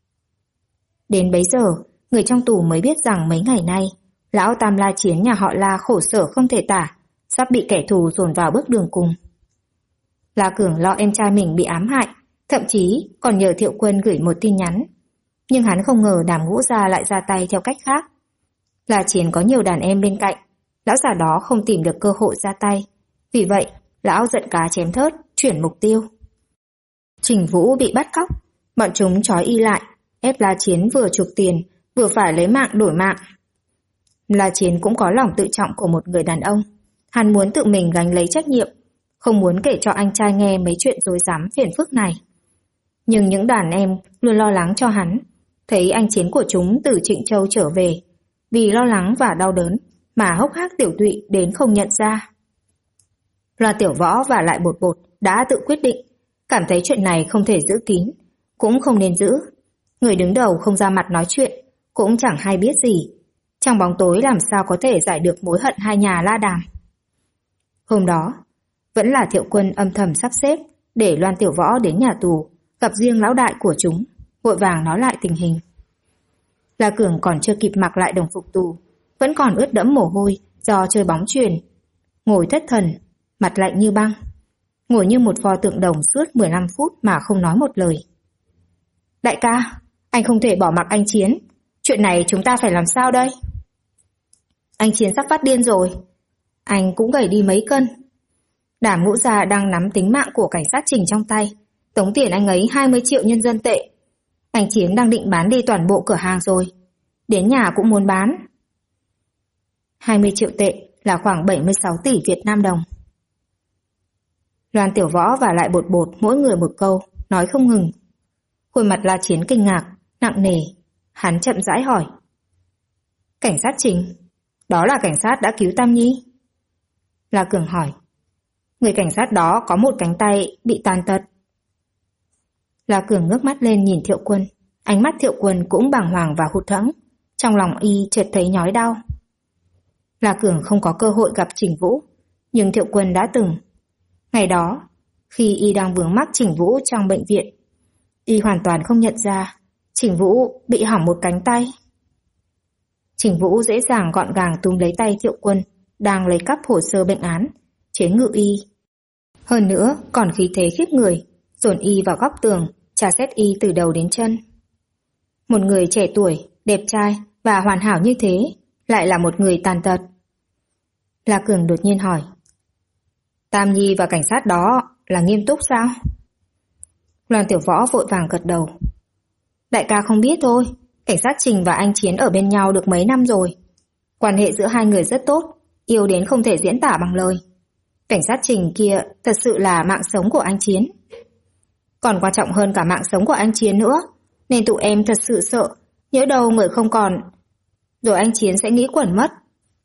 Đến bấy giờ, người trong tù mới biết rằng mấy ngày nay, lão Tam La Chiến nhà họ La khổ sở không thể tả, sắp bị kẻ thù dồn vào bước đường cùng. La Cường lo em trai mình bị ám hại, thậm chí còn nhờ Thiệu Quân gửi một tin nhắn. Nhưng hắn không ngờ Đàm Ngũ Gia lại ra tay theo cách khác. La Chiến có nhiều đàn em bên cạnh, lão già đó không tìm được cơ hội ra tay. Vì vậy, lão giận cá chém thớt, chuyển mục tiêu. Trình Vũ bị bắt cóc, bọn chúng trói y lại, ép La Chiến vừa chuộc tiền, vừa phải lấy mạng đổi mạng. La Chiến cũng có lòng tự trọng của một người đàn ông. Hắn muốn tự mình gánh lấy trách nhiệm, không muốn kể cho anh trai nghe mấy chuyện rối rắm phiền phức này. Nhưng những đàn em luôn lo lắng cho hắn, thấy anh Chiến của chúng từ Trịnh Châu trở về, vì lo lắng và đau đớn mà hốc hác tiểu tụy đến không nhận ra. Loa Tiểu Võ và Lại Bột Bột đã tự quyết định, cảm thấy chuyện này không thể giữ kín, cũng không nên giữ. Người đứng đầu không ra mặt nói chuyện, cũng chẳng hay biết gì. Trong bóng tối làm sao có thể giải được mối hận hai nhà La Đàm. Hôm đó, vẫn là Thiệu Quân âm thầm sắp xếp để Loan Tiểu Võ đến nhà tù, gặp riêng lão đại của chúng, vội vàng nói lại tình hình. La Cường còn chưa kịp mặc lại đồng phục tù, vẫn còn ướt đẫm mồ hôi do chơi bóng chuyền, ngồi thất thần, mặt lạnh như băng, ngồi như một pho tượng đồng suốt 15 phút mà không nói một lời. Đại ca, anh không thể bỏ mặc anh Chiến, chuyện này chúng ta phải làm sao đây? Anh Chiến sắp phát điên rồi, anh cũng gầy đi mấy cân. Đàm Ngũ Gia đang nắm tính mạng của cảnh sát Trình trong tay, tống tiền anh ấy 20 triệu nhân dân tệ. Anh Chiến đang định bán đi toàn bộ cửa hàng rồi, đến nhà cũng muốn bán. 20 triệu tệ là khoảng 76 tỷ Việt Nam đồng. Loan Tiểu Võ và Lại Bột Bột mỗi người một câu, nói không ngừng. Khuôn mặt La Chiến kinh ngạc, nặng nề, hắn chậm rãi hỏi. Cảnh sát Trình, đó là cảnh sát đã cứu Tam Nhi? La Cường hỏi. Người cảnh sát đó có một cánh tay bị tàn tật. La Cường ngước mắt lên nhìn Thiệu Quân, ánh mắt Thiệu Quân cũng bàng hoàng và hụt hẫng, trong lòng y chợt thấy nhói đau. La Cường không có cơ hội gặp Trình Vũ, nhưng Thiệu Quân đã từng. Ngày đó, Khi y đang vướng mắc Trình Vũ trong bệnh viện, y hoàn toàn không nhận ra Trình Vũ bị hỏng một cánh tay. Trình Vũ dễ dàng gọn gàng túm lấy tay Thiệu Quân đang lấy cắp hồ sơ bệnh án, chế ngự y. Hơn nữa còn khí thế khiếp người, dồn y vào góc tường, tra xét y từ đầu đến chân. Một người trẻ tuổi, đẹp trai và hoàn hảo như thế lại là một người tàn tật. La Cường đột nhiên hỏi: Tam Nhi và cảnh sát đó là nghiêm túc sao? Loan Tiểu Võ vội vàng gật đầu. Đại ca không biết thôi, cảnh sát Trình và anh Chiến ở bên nhau được mấy năm rồi. Quan hệ giữa hai người rất tốt, yêu đến không thể diễn tả bằng lời. Cảnh sát Trình kia thật sự là mạng sống của anh Chiến. Còn quan trọng hơn cả mạng sống của anh Chiến nữa, nên tụi em thật sự sợ, nhỡ đâu người không còn, rồi anh Chiến sẽ nghĩ quẩn mất.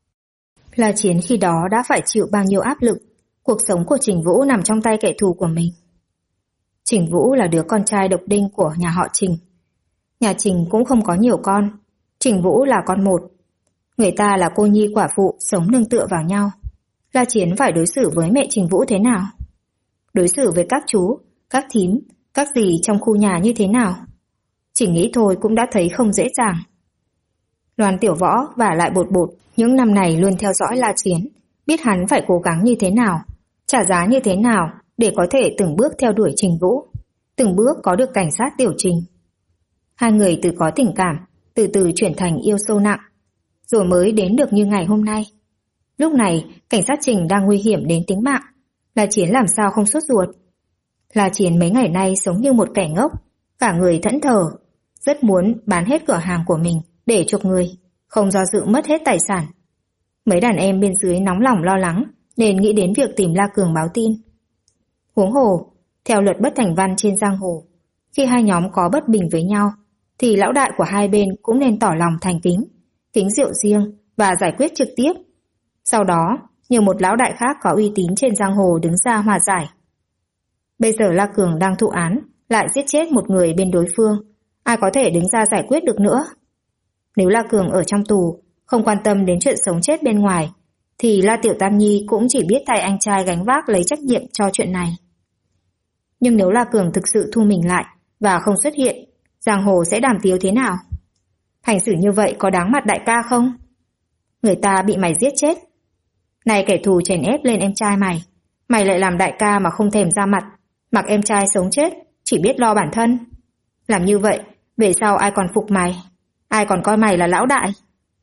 La Chiến khi đó đã phải chịu bao nhiêu áp lực, cuộc sống của Trình Vũ nằm trong tay kẻ thù của mình. Trình Vũ là đứa con trai độc đinh của nhà họ Trình. Nhà Trình cũng không có nhiều con, Trình Vũ là con một. Người ta là cô nhi quả phụ sống nương tựa vào nhau. La Chiến phải đối xử với mẹ Trình Vũ thế nào? Đối xử với các chú, các thím, các dì trong khu nhà như thế nào? Chỉ nghĩ thôi cũng đã thấy không dễ dàng. Loan Tiểu Võ và lại Bột Bột những năm này luôn theo dõi La Chiến, biết hắn phải cố gắng như thế nào, trả giá như thế nào để có thể từng bước theo đuổi Trình Vũ, từng bước có được cảnh sát tiểu Trình. Hai người từ có tình cảm, từ từ chuyển thành yêu sâu nặng, rồi mới đến được như ngày hôm nay. Lúc này, cảnh sát Trình đang nguy hiểm đến tính mạng, La Chiến làm sao không sốt ruột. La Chiến mấy ngày nay sống như một kẻ ngốc, cả người thẫn thờ, rất muốn bán hết cửa hàng của mình để chuộc người, không do dự mất hết tài sản. Mấy đàn em bên dưới nóng lòng lo lắng nên nghĩ đến việc tìm La Cường báo tin. Huống hồ, theo luật bất thành văn trên giang hồ, khi hai nhóm có bất bình với nhau, thì lão đại của hai bên cũng nên tỏ lòng thành kính, kính rượu riêng và giải quyết trực tiếp. Sau đó, nhờ một lão đại khác có uy tín trên giang hồ đứng ra hòa giải. Bây giờ La Cường đang thụ án, lại giết chết một người bên đối phương, ai có thể đứng ra giải quyết được nữa. Nếu La Cường ở trong tù, không quan tâm đến chuyện sống chết bên ngoài, thì La Tiểu Tam Nhi cũng chỉ biết thay anh trai gánh vác lấy trách nhiệm cho chuyện này. Nhưng nếu La Cường thực sự thu mình lại và không xuất hiện, giang hồ sẽ đàm tiếu thế nào? Hành xử như vậy có đáng mặt đại ca không? Người ta bị mày giết chết. Này kẻ thù chèn ép lên em trai mày, mày lại làm đại ca mà không thèm ra mặt, mặc em trai sống chết, chỉ biết lo bản thân. Làm như vậy, về sau ai còn phục mày? Ai còn coi mày là lão đại?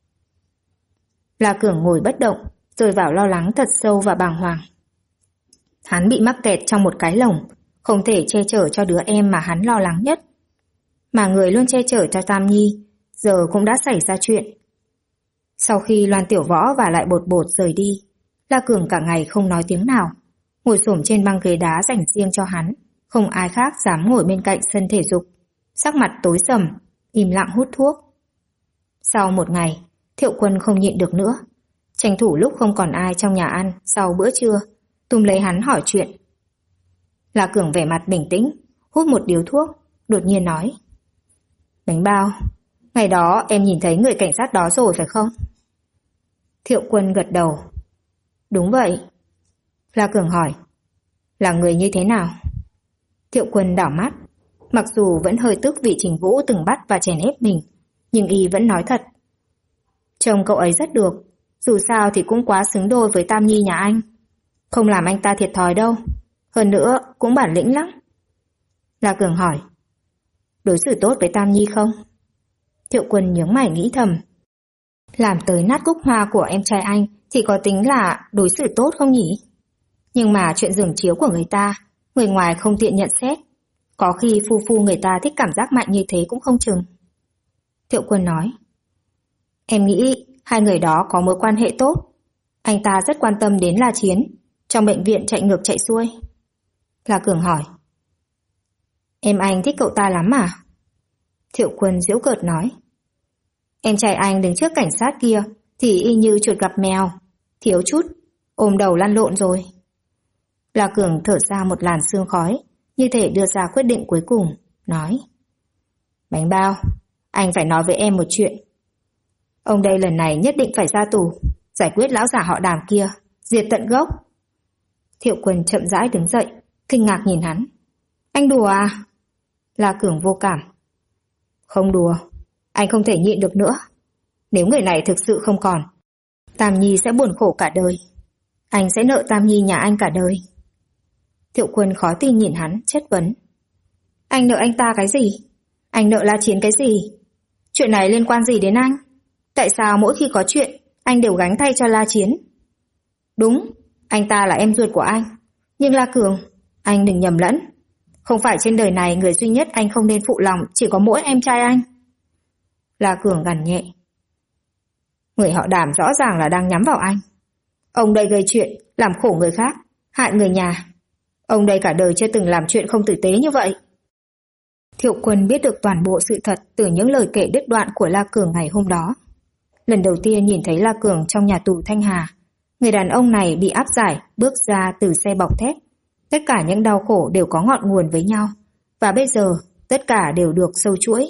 La Cường ngồi bất động, rơi vào lo lắng thật sâu và bàng hoàng. Hắn bị mắc kẹt trong một cái lồng, không thể che chở cho đứa em mà hắn lo lắng nhất. Mà người luôn che chở cho Tam Nhi, giờ cũng đã xảy ra chuyện. Sau khi Loan Tiểu Võ và lại Bột Bột rời đi, La Cường cả ngày không nói tiếng nào, ngồi xổm trên băng ghế đá dành riêng cho hắn, không ai khác dám ngồi bên cạnh sân thể dục, sắc mặt tối sầm, im lặng hút thuốc. Sau một ngày, Thiệu Quân không nhịn được nữa, tranh thủ lúc không còn ai trong nhà ăn sau bữa trưa, túm lấy hắn hỏi chuyện. La Cường vẻ mặt bình tĩnh, hút một điếu thuốc, đột nhiên nói: Bánh bao, ngày đó em nhìn thấy người cảnh sát đó rồi phải không? Thiệu Quân gật đầu. Đúng vậy. La Cường hỏi: Là người như thế nào? Thiệu Quân đảo mắt, mặc dù vẫn hơi tức vì Trình Vũ từng bắt và chèn ép mình, nhưng y vẫn nói thật. Chồng cậu ấy rất được, dù sao thì cũng quá xứng đôi với Tam Nhi nhà anh, không làm anh ta thiệt thòi đâu, hơn nữa cũng bản lĩnh lắm. La Cường hỏi: Đối xử tốt với Tam Nhi không? Thiệu Quân nhướng mày nghĩ thầm, làm tới nát cúc hoa của em trai anh thì có tính là đối xử tốt không nhỉ? Nhưng mà chuyện giường chiếu của người ta, người ngoài không tiện nhận xét, có khi phu người ta thích cảm giác mạnh như thế cũng không chừng. Thiệu Quân nói: Em nghĩ hai người đó có mối quan hệ tốt, anh ta rất quan tâm đến La Chiến, trong bệnh viện chạy ngược chạy xuôi. La Cường hỏi: Em anh thích cậu ta lắm à? Thiệu Quân giễu cợt nói: Em trai anh đứng trước cảnh sát kia thì y như chuột gặp mèo, thiếu chút ôm đầu lăn lộn rồi. La Cường thở ra một làn sương khói, như thể đưa ra quyết định cuối cùng, nói: Bánh bao, anh phải nói với em một chuyện. Ông đây lần này nhất định phải ra tù, giải quyết lão già họ Đàm kia, diệt tận gốc. Thiệu Quân chậm rãi đứng dậy, kinh ngạc nhìn hắn. Anh đùa à? La Cường vô cảm. Không đùa, anh không thể nhịn được nữa. Nếu người này thực sự không còn, Tam Nhi sẽ buồn khổ cả đời. Anh sẽ nợ Tam Nhi nhà anh cả đời. Thiệu Quân khó tin nhìn hắn, chất vấn. Anh nợ anh ta cái gì? Anh nợ La Chiến cái gì? Chuyện này liên quan gì đến anh? Tại sao mỗi khi có chuyện, anh đều gánh thay cho La Chiến? Đúng, anh ta là em ruột của anh. Nhưng La Cường, anh đừng nhầm lẫn. Không phải trên đời này người duy nhất anh không nên phụ lòng chỉ có mỗi em trai anh. La Cường gằn nhẹ. Người họ Đàm rõ ràng là đang nhắm vào anh. Ông đây gây chuyện, làm khổ người khác, hại người nhà. Ông đây cả đời chưa từng làm chuyện không tử tế như vậy. Thiệu Quân biết được toàn bộ sự thật từ những lời kể đứt đoạn của La Cường ngày hôm đó. Lần đầu tiên nhìn thấy La Cường trong nhà tù Thanh Hà, người đàn ông này bị áp giải bước ra từ xe bọc thép. Tất cả những đau khổ đều có ngọn nguồn với nhau, và bây giờ tất cả đều được sâu chuỗi.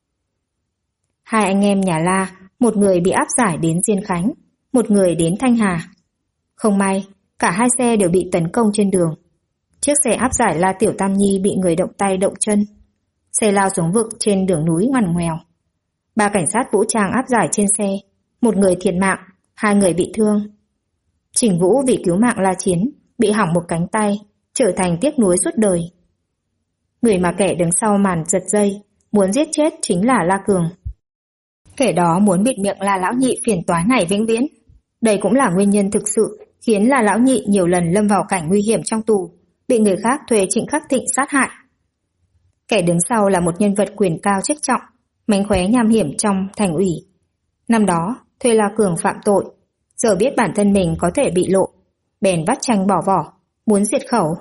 Hai anh em nhà La, một người bị áp giải đến Diên Khánh, một người đến Thanh Hà. Không may, cả hai xe đều bị tấn công trên đường. Chiếc xe áp giải La Tiểu Tam Nhi bị người động tay động chân. Xe lao xuống vực trên đường núi ngoằn ngoèo. 3 cảnh sát vũ trang áp giải trên xe, một người thiệt mạng, 2 người bị thương. Trình Vũ vì cứu mạng La Chiến, bị hỏng một cánh tay, trở thành tiếc nuối suốt đời. Người mà kẻ đứng sau màn giật dây, muốn giết chết chính là La Cường. Kẻ đó muốn bịt miệng La Lão Nhị phiền toái này vĩnh viễn. Đây cũng là nguyên nhân thực sự khiến La Lão Nhị nhiều lần lâm vào cảnh nguy hiểm trong tù, bị người khác thuê Trịnh Khắc Thịnh sát hại. Kẻ đứng sau là một nhân vật quyền cao chức trọng, mánh khóe nham hiểm trong thành ủy. Năm đó, thuê La Cường phạm tội, giờ biết bản thân mình có thể bị lộ, bèn vắt chanh bỏ vỏ, muốn diệt khẩu.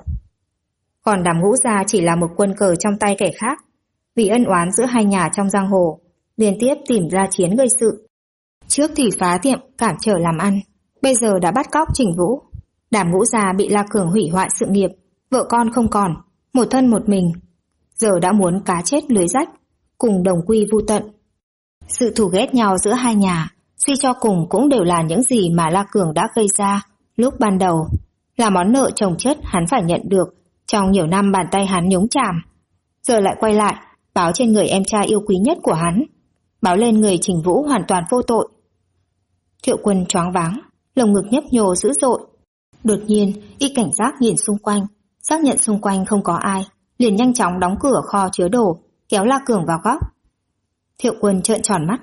Còn Đàm Ngũ Gia chỉ là một quân cờ trong tay kẻ khác, vì ân oán giữa hai nhà trong giang hồ, liên tiếp tìm ra Chiến gây sự. Trước thì phá tiệm cản trở làm ăn, bây giờ đã bắt cóc Trình Vũ. Đàm Ngũ Gia bị La Cường hủy hoại sự nghiệp, vợ con không còn, một thân một mình, giờ đã muốn cá chết lưới rách, cùng đồng quy vu tận. Sự thù ghét nhau giữa hai nhà, suy cho cùng cũng đều là những gì mà La Cường đã gây ra lúc ban đầu, là món nợ chồng chất hắn phải nhận được trong nhiều năm bàn tay hắn nhúng chàm. Giờ lại quay lại, báo trên người em trai yêu quý nhất của hắn, báo lên người Trình Vũ hoàn toàn vô tội. Thiệu Quân choáng váng, lồng ngực nhấp nhô dữ dội. Đột nhiên, y cảnh giác nhìn xung quanh, xác nhận xung quanh không có ai, liền nhanh chóng đóng cửa kho chứa đồ, kéo La Cường vào góc. Thiệu Quân trợn tròn mắt.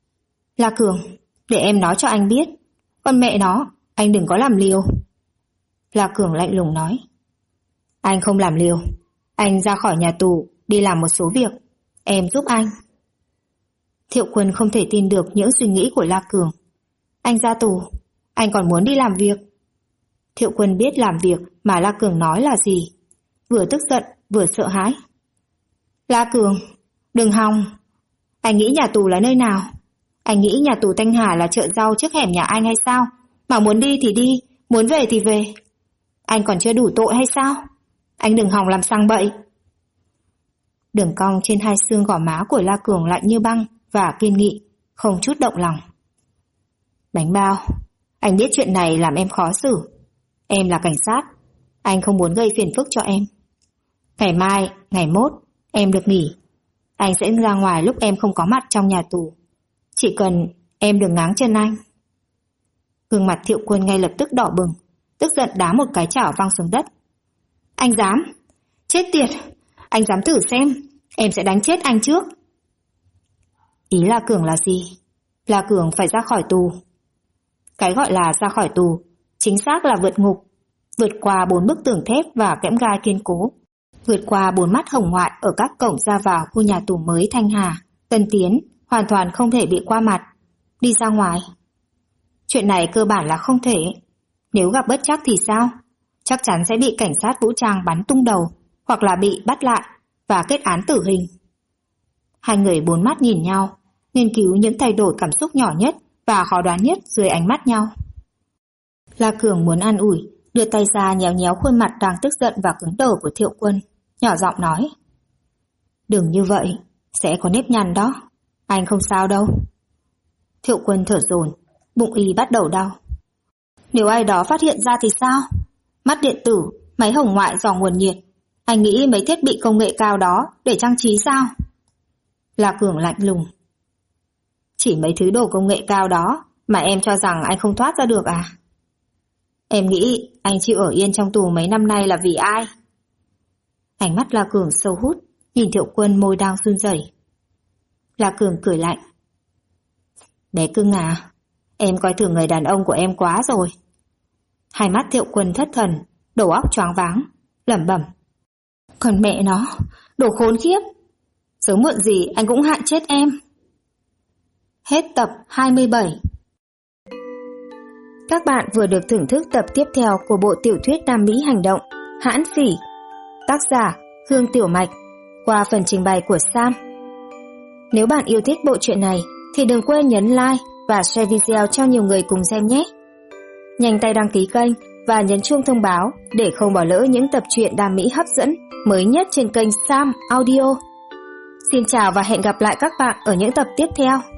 La Cường, để em nói cho anh biết, con mẹ nó, anh đừng có làm liều. La Cường lạnh lùng nói. Anh không làm liều, anh ra khỏi nhà tù, đi làm một số việc, em giúp anh. Thiệu Quân không thể tin được những suy nghĩ của La Cường. Anh ra tù, anh còn muốn đi làm việc. Thiệu Quân biết làm việc mà La Cường nói là gì, vừa tức giận vừa sợ hãi. La Cường, đừng hòng. Anh nghĩ nhà tù là nơi nào? Anh nghĩ nhà tù Thanh Hà là chợ rau trước hẻm nhà anh hay sao? Mà muốn đi thì đi, muốn về thì về. Anh còn chưa đủ tội hay sao? Anh đừng hòng làm sang bậy. Đường cong trên hai xương gò má của La Cường lạnh như băng và kiên nghị, không chút động lòng. Bánh bao, anh biết chuyện này làm em khó xử. Em là cảnh sát, anh không muốn gây phiền phức cho em. Ngày mai, ngày mốt, em được nghỉ. Anh sẽ ra ngoài lúc em không có mặt trong nhà tù. Chỉ cần em đừng ngáng chân anh. Gương mặt Thiệu Quân ngay lập tức đỏ bừng, tức giận đá một cái chảo văng xuống đất. Anh dám? Chết tiệt! Anh dám thử xem, em sẽ đánh chết anh trước. Ý La Cường là gì? La Cường phải ra khỏi tù. Cái gọi là ra khỏi tù, chính xác là vượt ngục, vượt qua 4 bức tường thép và kẽm gai kiên cố, vượt qua 4 mắt hồng ngoại ở các cổng ra vào khu nhà tù mới Thanh Hà, Tân Tiến, hoàn toàn không thể bị qua mặt, đi ra ngoài. Chuyện này cơ bản là không thể. Nếu gặp bất trắc thì sao? Chắc chắn sẽ bị cảnh sát vũ trang bắn tung đầu, hoặc là bị bắt lại và kết án tử hình. Hai người 4 mắt nhìn nhau, nghiên cứu những thay đổi cảm xúc nhỏ nhất và khó đoán nhất dưới ánh mắt nhau. La Cường muốn an ủi, đưa tay ra nhéo nhéo khuôn mặt đang tức giận và cứng đờ của Thiệu Quân, nhỏ giọng nói. Đừng như vậy, sẽ có nếp nhăn đó, anh không sao đâu. Thiệu Quân thở dồn, bụng y bắt đầu đau. Nếu ai đó phát hiện ra thì sao? Mắt điện tử, Máy hồng ngoại dò nguồn nhiệt. Anh nghĩ mấy thiết bị công nghệ cao đó để trang trí sao? La Cường lạnh lùng. Chỉ mấy thứ đồ công nghệ cao đó mà em cho rằng anh không thoát ra được à? Em nghĩ anh chịu ở yên trong tù mấy năm nay là vì ai? Ánh mắt La Cường sâu hút, nhìn Thiệu Quân môi đang run rẩy. La Cường cười lạnh. Bé cưng à, em coi thường người đàn ông của em quá rồi. Hai mắt Thiệu Quân thất thần, đầu óc choáng váng, lẩm bẩm. Còn mẹ nó, đồ khốn khiếp. Sớm muộn gì anh cũng hại chết em. Hết tập 27. Các bạn vừa được thưởng thức tập tiếp theo của bộ tiểu thuyết Nam Mỹ hành động Hãn Phỉ, tác giả Hương Tiểu Mạch, qua phần trình bày của Sam. Nếu bạn yêu thích bộ truyện này thì đừng quên nhấn like và share video cho nhiều người cùng xem nhé. Nhanh tay đăng ký kênh và nhấn chuông thông báo để không bỏ lỡ những tập truyện Nam Mỹ hấp dẫn mới nhất trên kênh Sam Audio. Xin chào và hẹn gặp lại các bạn ở những tập tiếp theo.